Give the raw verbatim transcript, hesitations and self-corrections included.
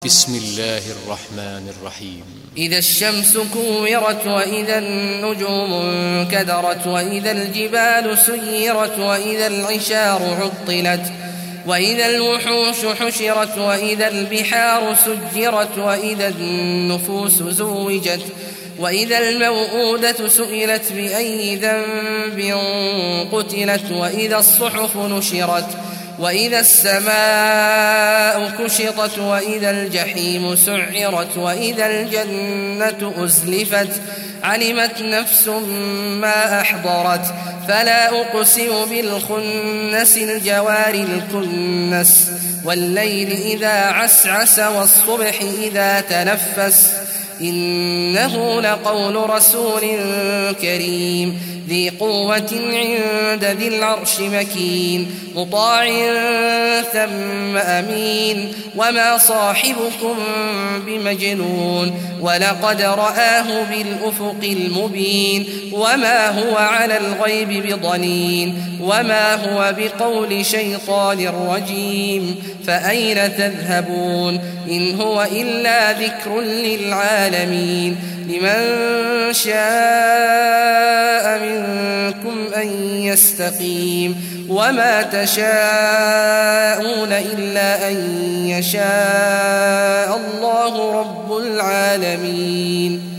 بسم الله الرحمن الرحيم. إذا الشمس كورت وإذا النجوم انكدرت وإذا الجبال سيرت وإذا العشار عطلت وإذا الوحوش حشرت وإذا البحار سجرت وإذا النفوس زوجت وإذا الموءودة سئلت بأي ذنب قتلت وإذا الصحف نشرت وإذا السماء كشطت وإذا الجحيم سعرت وإذا الجنة أزلفت علمت نفس ما أحضرت فلا أقسم بالخنس الجوار الكنس والليل إذا عسعس والصبح إذا تنفس إنه لقول رسول كريم ذي قوة عند ذي العرش مكين مطاع ثم أمين وما صاحبكم بمجنون ولقد رآه بالأفق المبين وما هو على الغيب بضنين وما هو بقول شيطان رجيم فأين تذهبون إن هو إلا ذكر للعالمين لمن شاء منكم أن يستقيم وما تشاءون إلا أن يشاء الله رب العالمين.